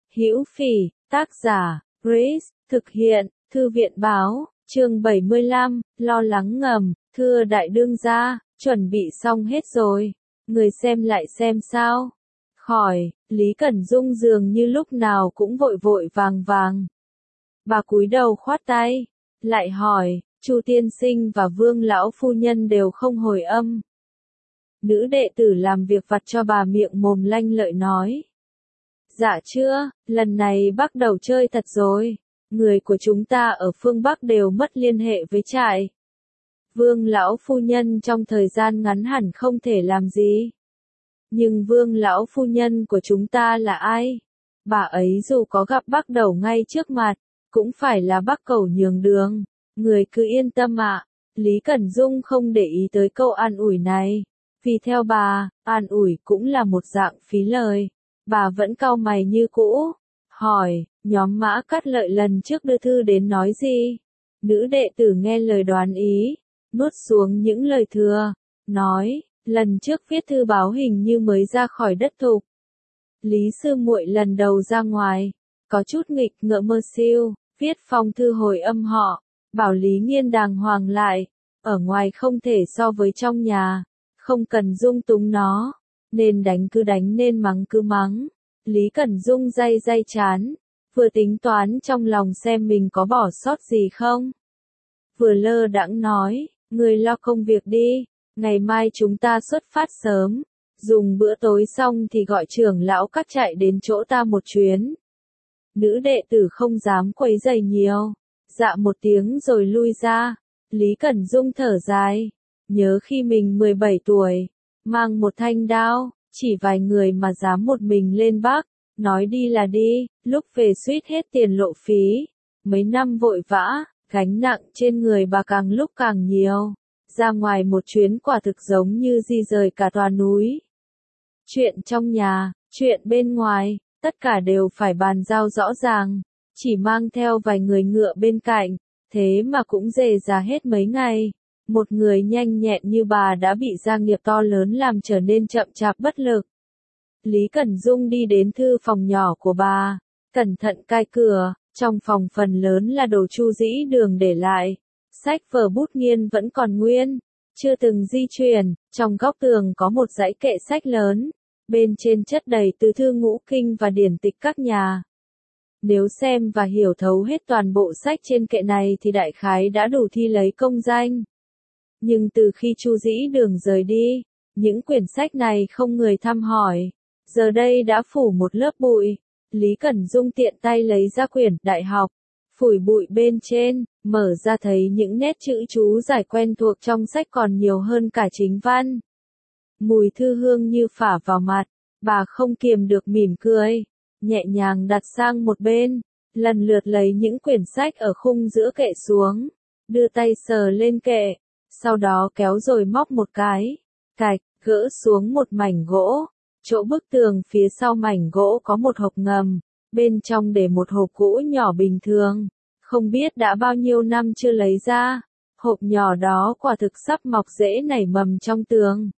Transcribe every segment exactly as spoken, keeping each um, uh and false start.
Hữu Phỉ, tác giả, Grace, thực hiện, Thư viện báo, chương bảy mươi lăm, lo lắng ngầm, thưa đại đương gia, chuẩn bị xong hết rồi, người xem lại xem sao. Khỏi, Lý Cẩn Dung dường như lúc nào cũng vội vội vàng vàng. Bà cúi đầu khoát tay, lại hỏi, Chu tiên sinh và Vương lão phu nhân đều không hồi âm. Nữ đệ tử làm việc vặt cho bà miệng mồm lanh lợi nói. Dạ chưa, lần này bắt đầu chơi thật rồi. Người của chúng ta ở phương Bắc đều mất liên hệ với trại. Vương lão phu nhân trong thời gian ngắn hẳn không thể làm gì. Nhưng vương lão phu nhân của chúng ta là ai? Bà ấy dù có gặp Bắc Đầu ngay trước mặt, cũng phải là Bắc Cẩu nhường đường. Người cứ yên tâm ạ. Lý Cẩn Dung không để ý tới câu an ủi này. Vì theo bà, an ủi cũng là một dạng phí lời. Bà vẫn cau mày như cũ. Hỏi, nhóm Mã Cát Lợi lần trước đưa thư đến nói gì? Nữ đệ tử nghe lời đoán ý, nuốt xuống những lời thừa, nói, lần trước viết thư báo hình như mới ra khỏi đất thục. Lý sư muội lần đầu ra ngoài, có chút nghịch ngợm mơ siêu, viết phong thư hồi âm họ, bảo Lý Nghiên đàng hoàng lại, ở ngoài không thể so với trong nhà, không cần dung túng nó, nên đánh cứ đánh nên mắng cứ mắng. Lý Cẩn Dung day day chán, vừa tính toán trong lòng xem mình có bỏ sót gì không. Vừa lơ đãng nói, người lo công việc đi, ngày mai chúng ta xuất phát sớm, dùng bữa tối xong thì gọi trưởng lão các trại đến chỗ ta một chuyến. Nữ đệ tử không dám quấy rầy nhiều, dạ một tiếng rồi lui ra. Lý Cẩn Dung thở dài, nhớ khi mình mười bảy tuổi, mang một thanh đao. Chỉ vài người mà dám một mình lên Bắc, nói đi là đi, lúc về suýt hết tiền lộ phí. Mấy năm vội vã, gánh nặng trên người bà càng lúc càng nhiều. Ra ngoài một chuyến quả thực giống như di rời cả tòa núi. Chuyện trong nhà, chuyện bên ngoài, tất cả đều phải bàn giao rõ ràng. Chỉ mang theo vài người ngựa bên cạnh, thế mà cũng dề ra hết mấy ngày. Một người nhanh nhẹn như bà đã bị gia nghiệp to lớn làm trở nên chậm chạp bất lực. Lý Cẩn Dung đi đến thư phòng nhỏ của bà, cẩn thận cai cửa, trong phòng phần lớn là đồ Chu Dĩ Đường để lại. Sách vở bút nghiên vẫn còn nguyên, chưa từng di chuyển, trong góc tường có một dãy kệ sách lớn, bên trên chất đầy từ thư ngũ kinh và điển tịch các nhà. Nếu xem và hiểu thấu hết toàn bộ sách trên kệ này thì đại khái đã đủ thi lấy công danh. Nhưng từ khi Chu Dĩ Đường rời đi, những quyển sách này không người thăm hỏi, giờ đây đã phủ một lớp bụi. Lý Cẩn Dung tiện tay lấy ra quyển Đại học, phủi bụi bên trên, mở ra thấy những nét chữ chú giải quen thuộc trong sách còn nhiều hơn cả chính văn. Mùi thư hương như phả vào mặt, bà không kiềm được mỉm cười, nhẹ nhàng đặt sang một bên, lần lượt lấy những quyển sách ở khung giữa kệ xuống, đưa tay sờ lên kệ. Sau đó kéo rồi móc một cái, cạch, gỡ xuống một mảnh gỗ. Chỗ bức tường phía sau mảnh gỗ có một hộp ngầm, bên trong để một hộp gỗ nhỏ bình thường, không biết đã bao nhiêu năm chưa lấy ra. Hộp nhỏ đó quả thực sắp mọc rễ nảy mầm trong tường.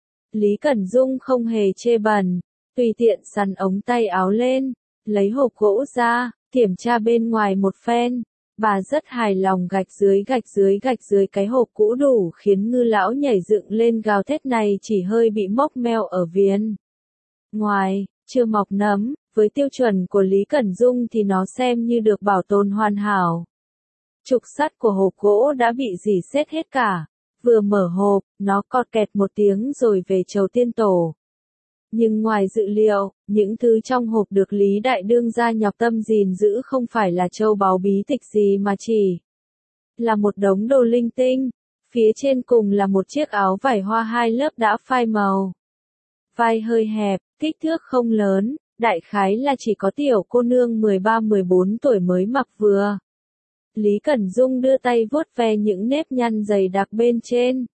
Lý Cẩn Dung không hề chê bẩn, tùy tiện sắn ống tay áo lên, lấy hộp gỗ ra, kiểm tra bên ngoài một phen. Bà rất hài lòng gạch dưới gạch dưới gạch dưới cái hộp cũ đủ khiến Ngư lão nhảy dựng lên gào thét này chỉ hơi bị mốc meo ở viền ngoài, chưa mọc nấm, với tiêu chuẩn của Lý Cẩn Dung thì nó xem như được bảo tồn hoàn hảo. Trục sắt của hộp gỗ đã bị rỉ sét hết cả, vừa mở hộp, nó cọt kẹt một tiếng rồi về chầu tiên tổ. Nhưng ngoài dự liệu, những thứ trong hộp được Lý Đại Đương gia nhọc tâm gìn giữ không phải là châu báu bí tịch gì mà chỉ là một đống đồ linh tinh. Phía trên cùng là một chiếc áo vải hoa hai lớp đã phai màu. Vai hơi hẹp, kích thước không lớn, đại khái là chỉ có tiểu cô nương mười ba mười bốn tuổi mới mặc vừa. Lý Cẩn Dung đưa tay vuốt ve những nếp nhăn dày đặc bên trên.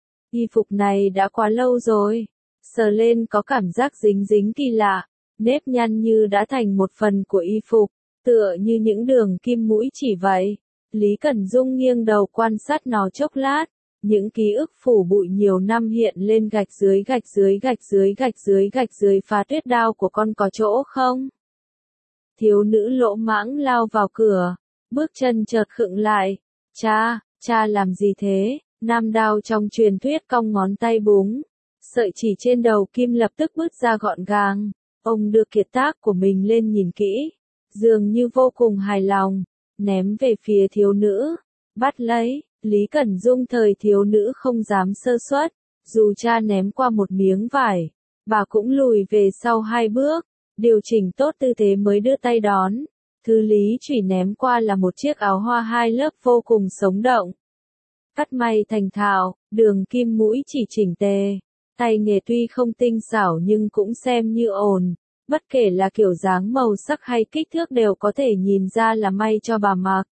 Y phục này đã quá lâu rồi. Sờ lên có cảm giác dính dính kỳ lạ, nếp nhăn như đã thành một phần của y phục, tựa như những đường kim mũi chỉ vậy. Lý Cẩn Dung nghiêng đầu quan sát nó chốc lát, những ký ức phủ bụi nhiều năm hiện lên gạch dưới gạch dưới gạch dưới gạch dưới gạch dưới phá tuyết đao của con có chỗ không? Thiếu nữ lỗ mãng lao vào cửa, bước chân chợt khựng lại. Cha, cha làm gì thế? Nam đao trong truyền thuyết cong ngón tay búng. Sợi chỉ trên đầu kim lập tức bứt ra gọn gàng. Ông đưa kiệt tác của mình lên nhìn kỹ, dường như vô cùng hài lòng, ném về phía thiếu nữ. Bắt lấy, Lý Cẩn Dung thời thiếu nữ không dám sơ suất, dù cha ném qua một miếng vải, bà cũng lùi về sau hai bước, điều chỉnh tốt tư thế mới đưa tay đón. Thứ Lý Chủy ném qua là một chiếc áo hoa hai lớp vô cùng sống động. Cắt may thành thạo, đường kim mũi chỉ chỉnh tề. Tay nghề tuy không tinh xảo nhưng cũng xem như ổn, bất kể là kiểu dáng màu sắc hay kích thước đều có thể nhìn ra là may cho bà mặc.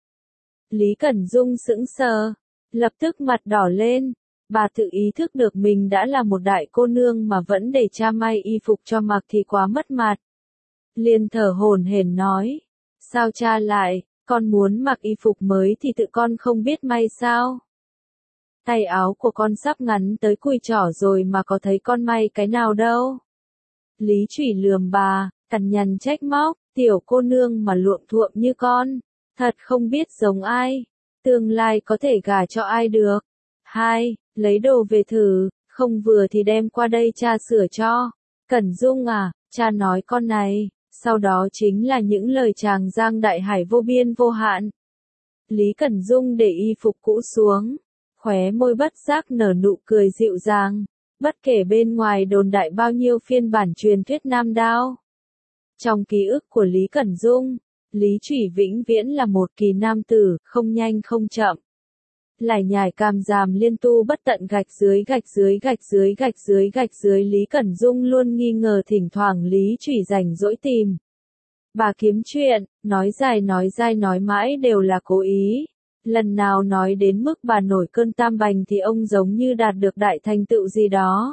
Lý Cẩn Dung sững sờ, lập tức mặt đỏ lên, bà tự ý thức được mình đã là một đại cô nương mà vẫn để cha may y phục cho mặc thì quá mất mặt. Liền thở hổn hển nói, sao cha lại, con muốn mặc y phục mới thì tự con không biết may sao? Tay áo của con sắp ngắn tới cùi chỏ rồi mà có thấy con may cái nào đâu. Lý Chủy lườm bà, cằn nhằn trách móc, tiểu cô nương mà luộm thuộm như con, thật không biết giống ai, tương lai có thể gả cho ai được. Hai, lấy đồ về thử, không vừa thì đem qua đây cha sửa cho. Cẩn Dung à, cha nói con này, sau đó chính là những lời tràng giang đại hải vô biên vô hạn. Lý Cẩn Dung để y phục cũ xuống, khóe môi bất giác nở nụ cười dịu dàng, bất kể bên ngoài đồn đại bao nhiêu phiên bản truyền thuyết nam đao. Trong ký ức của Lý Cẩn Dung, Lý Chủy vĩnh viễn là một kỳ nam tử, không nhanh không chậm. Lải nhải càm ràm liên tu bất tận gạch dưới gạch dưới gạch dưới gạch dưới gạch dưới Lý Cẩn Dung luôn nghi ngờ thỉnh thoảng Lý Chủy rảnh rỗi tìm bà kiếm chuyện, nói dài nói dai nói mãi đều là cố ý. Lần nào nói đến mức bà nổi cơn tam bành thì ông giống như đạt được đại thành tựu gì đó.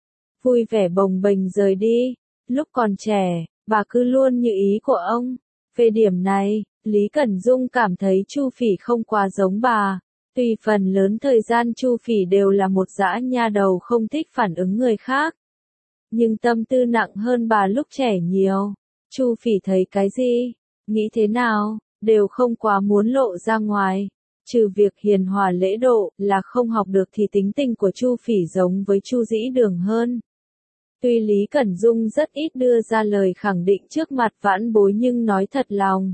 Vui vẻ bồng bềnh rời đi, lúc còn trẻ, bà cứ luôn như ý của ông. Về điểm này, Lý Cẩn Dung cảm thấy Chu Phỉ không quá giống bà. Tuy phần lớn thời gian Chu Phỉ đều là một dã nha đầu không thích phản ứng người khác, nhưng tâm tư nặng hơn bà lúc trẻ nhiều. Chu Phỉ thấy cái gì, nghĩ thế nào, đều không quá muốn lộ ra ngoài. Trừ việc hiền hòa lễ độ, là không học được thì tính tình của Chu Phỉ giống với Chu Dĩ Đường hơn. Tuy Lý Cẩn Dung rất ít đưa ra lời khẳng định trước mặt vãn bối nhưng nói thật lòng.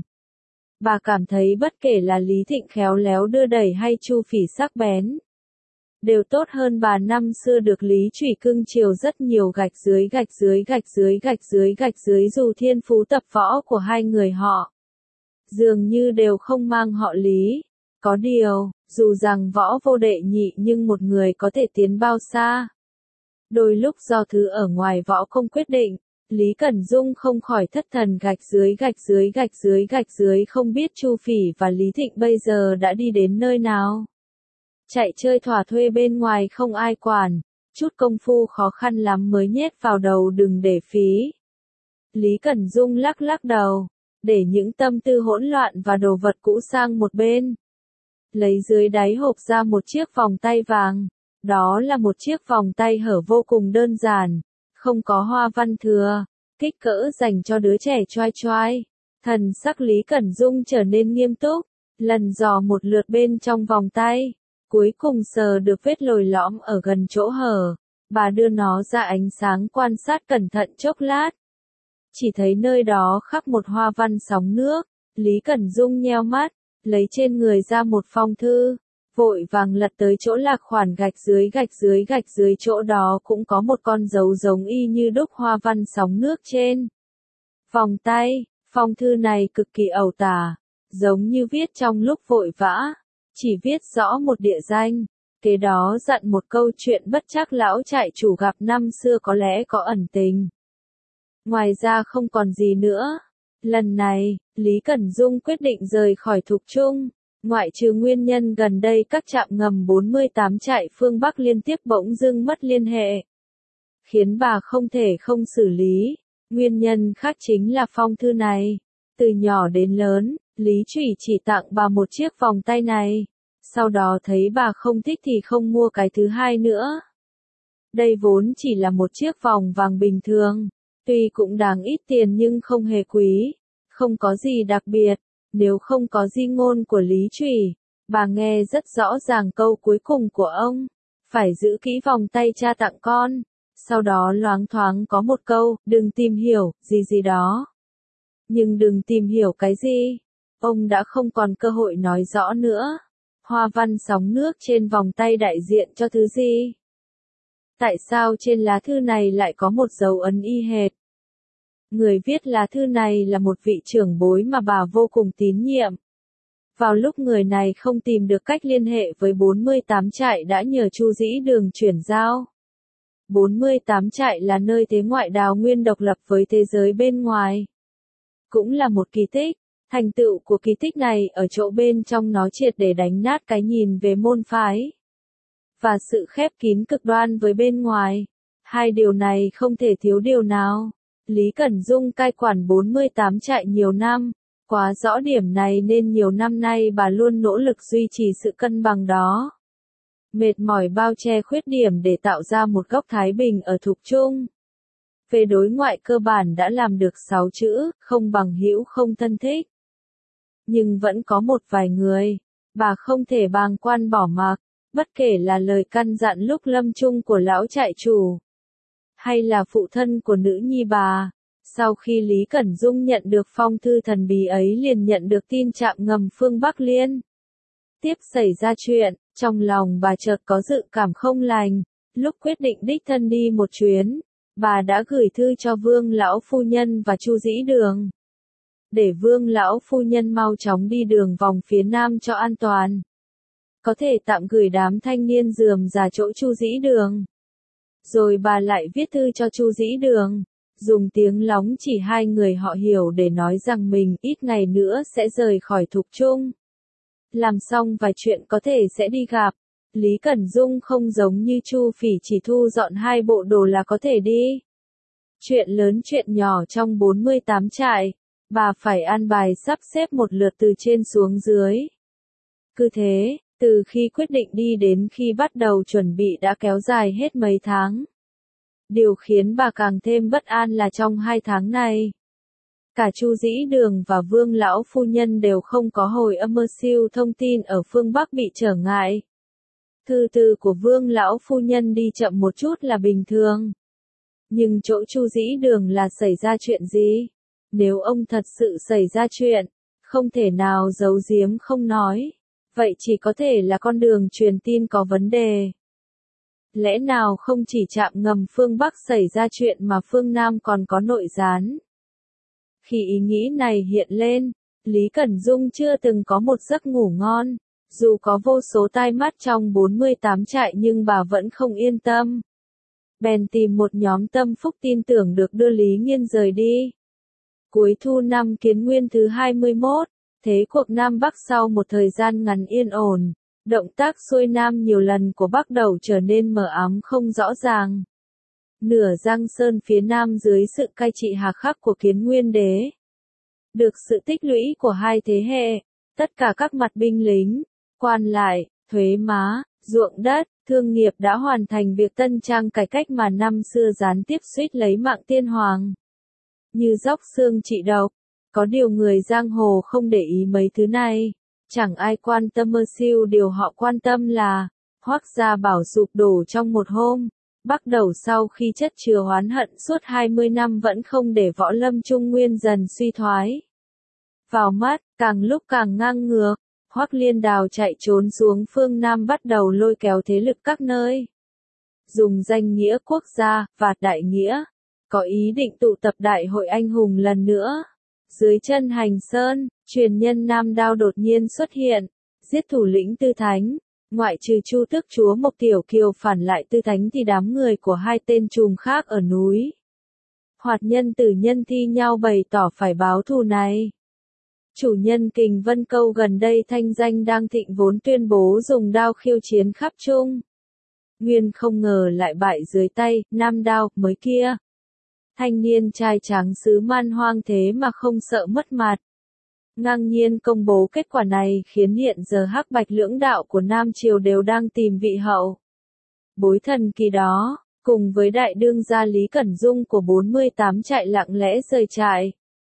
Bà cảm thấy bất kể là Lý Thịnh khéo léo đưa đẩy hay Chu Phỉ sắc bén, đều tốt hơn bà năm xưa được Lý Chủy cưng chiều rất nhiều. Gạch dưới gạch dưới gạch dưới gạch dưới gạch dưới dù thiên phú tập võ của hai người họ dường như đều không mang họ Lý. Có điều, dù rằng võ vô đệ nhị nhưng một người có thể tiến bao xa. Đôi lúc do thứ ở ngoài võ không quyết định, Lý Cẩn Dung không khỏi thất thần. Gạch dưới gạch dưới gạch dưới gạch dưới không biết Chu Phỉ và Lý Thịnh bây giờ đã đi đến nơi nào. Chạy chơi thỏa thuê bên ngoài không ai quản, chút công phu khó khăn lắm mới nhét vào đầu đừng để phí. Lý Cẩn Dung lắc lắc đầu, để những tâm tư hỗn loạn và đồ vật cũ sang một bên. Lấy dưới đáy hộp ra một chiếc vòng tay vàng. Đó là một chiếc vòng tay hở vô cùng đơn giản, không có hoa văn thừa, kích cỡ dành cho đứa trẻ choai choai. Thần sắc Lý Cẩn Dung trở nên nghiêm túc, lần dò một lượt bên trong vòng tay, cuối cùng sờ được vết lồi lõm ở gần chỗ hở. Bà đưa nó ra ánh sáng quan sát cẩn thận chốc lát. Chỉ thấy nơi đó khắc một hoa văn sóng nước. Lý Cẩn Dung nheo mắt, lấy trên người ra một phong thư, vội vàng lật tới chỗ lạc khoản gạch dưới gạch dưới gạch dưới chỗ đó cũng có một con dấu giống y như đúc hoa văn sóng nước trên vòng tay. Phong thư này cực kỳ ẩu tả, giống như viết trong lúc vội vã, chỉ viết rõ một địa danh, kế đó dặn một câu chuyện bất chắc lão trại chủ gặp năm xưa có lẽ có ẩn tình. Ngoài ra không còn gì nữa. Lần này, Lý Cẩn Dung quyết định rời khỏi Thục Trung, ngoại trừ nguyên nhân gần đây các trạm ngầm bốn mươi tám trại phương Bắc liên tiếp bỗng dưng mất liên hệ, khiến bà không thể không xử lý. Nguyên nhân khác chính là phong thư này. Từ nhỏ đến lớn, Lý Chủy chỉ tặng bà một chiếc vòng tay này, sau đó thấy bà không thích thì không mua cái thứ hai nữa. Đây vốn chỉ là một chiếc vòng vàng bình thường, tuy cũng đáng ít tiền nhưng không hề quý. Không có gì đặc biệt, nếu không có di ngôn của Lý Trùy, bà nghe rất rõ ràng câu cuối cùng của ông, phải giữ kỹ vòng tay cha tặng con, sau đó loáng thoáng có một câu, đừng tìm hiểu, gì gì đó. Nhưng đừng tìm hiểu cái gì, ông đã không còn cơ hội nói rõ nữa. Hoa văn sóng nước trên vòng tay đại diện cho thứ gì? Tại sao trên lá thư này lại có một dấu ấn y hệt? Người viết lá thư này là một vị trưởng bối mà bà vô cùng tín nhiệm. Vào lúc người này không tìm được cách liên hệ với bốn mươi tám trại đã nhờ Chu Dĩ Đường chuyển giao. bốn mươi tám trại là nơi thế ngoại đào nguyên độc lập với thế giới bên ngoài. Cũng là một kỳ tích. Thành tựu của kỳ tích này ở chỗ bên trong nó triệt để đánh nát cái nhìn về môn phái. Và sự khép kín cực đoan với bên ngoài. Hai điều này không thể thiếu điều nào. Lý Cẩn Dung cai quản bốn mươi tám trại nhiều năm. Quá rõ điểm này nên nhiều năm nay bà luôn nỗ lực duy trì sự cân bằng đó. Mệt mỏi bao che khuyết điểm để tạo ra một góc thái bình ở Thục Trung. Về đối ngoại cơ bản đã làm được sáu chữ, không bằng hữu không thân thích. Nhưng vẫn có một vài người, bà không thể bàng quan bỏ mặc, bất kể là lời căn dặn lúc lâm chung của lão trại chủ, hay là phụ thân của nữ nhi bà. Sau khi Lý Cẩn Dung nhận được phong thư thần bí ấy liền nhận được tin trạm ngầm phương Bắc Liên. Tiếp xảy ra chuyện, trong lòng bà chợt có dự cảm không lành, lúc quyết định đích thân đi một chuyến, bà đã gửi thư cho Vương lão phu nhân và Chu Dĩ Đường. Để Vương lão phu nhân mau chóng đi đường vòng phía nam cho an toàn. Có thể tạm gửi đám thanh niên rườm rà chỗ Chu Dĩ Đường. Rồi bà lại viết thư cho Chu Dĩ Đường, dùng tiếng lóng chỉ hai người họ hiểu để nói rằng mình ít ngày nữa sẽ rời khỏi Thục Trung. Làm xong vài chuyện có thể sẽ đi gặp. Lý Cẩn Dung không giống như Chu Phỉ chỉ thu dọn hai bộ đồ là có thể đi. Chuyện lớn chuyện nhỏ trong bốn mươi tám trại, bà phải an bài sắp xếp một lượt từ trên xuống dưới. Cứ thế, từ khi quyết định đi đến khi bắt đầu chuẩn bị đã kéo dài hết mấy tháng. Điều khiến bà càng thêm bất an là trong hai tháng này, cả Chu Dĩ Đường và Vương lão phu nhân đều không có hồi âm mơ siêu thông tin ở phương Bắc bị trở ngại. Thư từ của Vương lão phu nhân đi chậm một chút là bình thường. Nhưng chỗ Chu Dĩ Đường là xảy ra chuyện gì? Nếu ông thật sự xảy ra chuyện, không thể nào giấu giếm không nói. Vậy chỉ có thể là con đường truyền tin có vấn đề. Lẽ nào không chỉ trạm ngầm phương Bắc xảy ra chuyện mà phương Nam còn có nội gián? Khi ý nghĩ này hiện lên, Lý Cẩn Dung chưa từng có một giấc ngủ ngon. Dù có vô số tai mắt trong bốn mươi tám trại nhưng bà vẫn không yên tâm. Bèn tìm một nhóm tâm phúc tin tưởng được đưa Lý Nghiên rời đi. Cuối thu năm Kiến Nguyên thứ hai mươi mốt, thế cuộc Nam Bắc sau một thời gian ngắn yên ổn, động tác xuôi Nam nhiều lần của Bắc Đầu trở nên mờ ám không rõ ràng. Nửa Giang Sơn phía Nam dưới sự cai trị hà khắc của Kiến Nguyên Đế. Được sự tích lũy của hai thế hệ, tất cả các mặt binh lính, quan lại, thuế má, ruộng đất, thương nghiệp đã hoàn thành việc tân trang cải cách mà năm xưa gián tiếp suýt lấy mạng tiên hoàng. Như dốc xương trị độc, có điều người giang hồ không để ý mấy thứ này, chẳng ai quan tâm mơ siêu điều họ quan tâm là, Hoắc gia bảo sụp đổ trong một hôm, Bắc Đầu sau khi chất chứa oán hận suốt hai mươi năm vẫn không để võ lâm Trung Nguyên dần suy thoái. Vào mắt, càng lúc càng ngang ngược. Hoắc Liên Đào chạy trốn xuống phương Nam bắt đầu lôi kéo thế lực các nơi. Dùng danh nghĩa quốc gia, và đại nghĩa, có ý định tụ tập đại hội anh hùng lần nữa. Dưới chân Hành Sơn, truyền nhân Nam Đao đột nhiên xuất hiện, giết thủ lĩnh Tư Thánh. Ngoại trừ Chu Tước Chúa Mộc Tiểu Kiều phản lại Tư Thánh thì đám người của hai tên trùm khác ở núi Hoạt Nhân Tử Nhân thi nhau bày tỏ phải báo thù này. Chủ nhân Kình Vân Câu gần đây thanh danh đang thịnh vốn tuyên bố dùng đao khiêu chiến khắp Trung Nguyên không ngờ lại bại dưới tay Nam Đao mới kia. Thanh niên trai tráng xứ Man Hoang thế mà không sợ mất mặt. Ngang nhiên công bố kết quả này khiến hiện giờ hắc bạch lưỡng đạo của Nam Triều đều đang tìm vị hậu bối thần kỳ đó, cùng với đại đương gia Lý Cẩn Dung của bốn mươi tám trại lặng lẽ rời trại.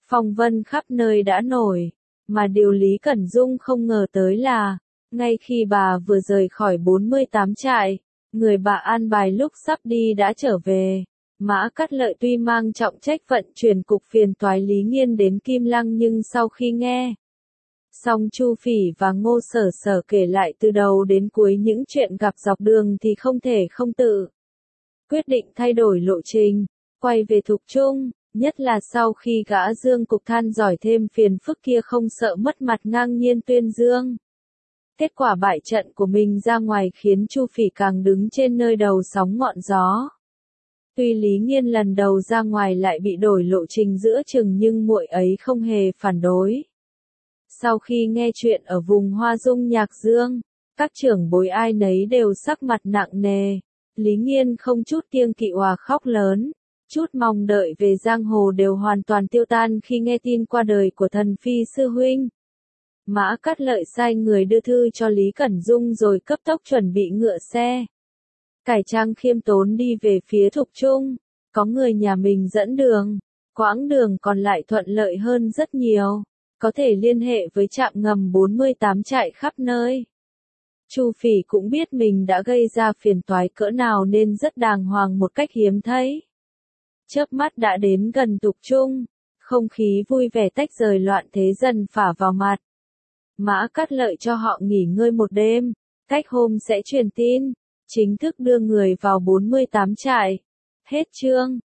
Phong vân khắp nơi đã nổi, mà điều Lý Cẩn Dung không ngờ tới là, ngay khi bà vừa rời khỏi bốn mươi tám trại, người bà an bài lúc sắp đi đã trở về. Mã Cát Lợi tuy mang trọng trách vận chuyển cục phiền toái Lý Nghiên đến Kim Lăng nhưng sau khi nghe xong Chu Phỉ và Ngô Sở Sở kể lại từ đầu đến cuối những chuyện gặp dọc đường thì không thể không tự quyết định thay đổi lộ trình, quay về Thục Trung, nhất là sau khi gã Dương Cục than giỏi thêm phiền phức kia không sợ mất mặt ngang nhiên tuyên dương. Kết quả bại trận của mình ra ngoài khiến Chu Phỉ càng đứng trên nơi đầu sóng ngọn gió. Tuy Lý Nghiên lần đầu ra ngoài lại bị đổi lộ trình giữa chừng nhưng muội ấy không hề phản đối. Sau khi nghe chuyện ở vùng Hoa Dung Nhạc Dương, các trưởng bối ai nấy đều sắc mặt nặng nề. Lý Nghiên không chút kiêng kỵ òa khóc lớn, chút mong đợi về giang hồ đều hoàn toàn tiêu tan khi nghe tin qua đời của thần phi sư huynh. Mã Cát Lợi sai người đưa thư cho Lý Cẩn Dung rồi cấp tốc chuẩn bị ngựa xe. Cải trang khiêm tốn đi về phía Thục Trung, có người nhà mình dẫn đường, quãng đường còn lại thuận lợi hơn rất nhiều, có thể liên hệ với trạm ngầm bốn mươi tám trại khắp nơi. Chu Phỉ cũng biết mình đã gây ra phiền toái cỡ nào nên rất đàng hoàng một cách hiếm thấy. Chớp mắt đã đến gần Thục Trung, không khí vui vẻ tách rời loạn thế dần phả vào mặt. Mã Cát Lợi cho họ nghỉ ngơi một đêm, cách hôm sẽ truyền tin, chính thức đưa người vào bốn mươi tám trại. Hết chương.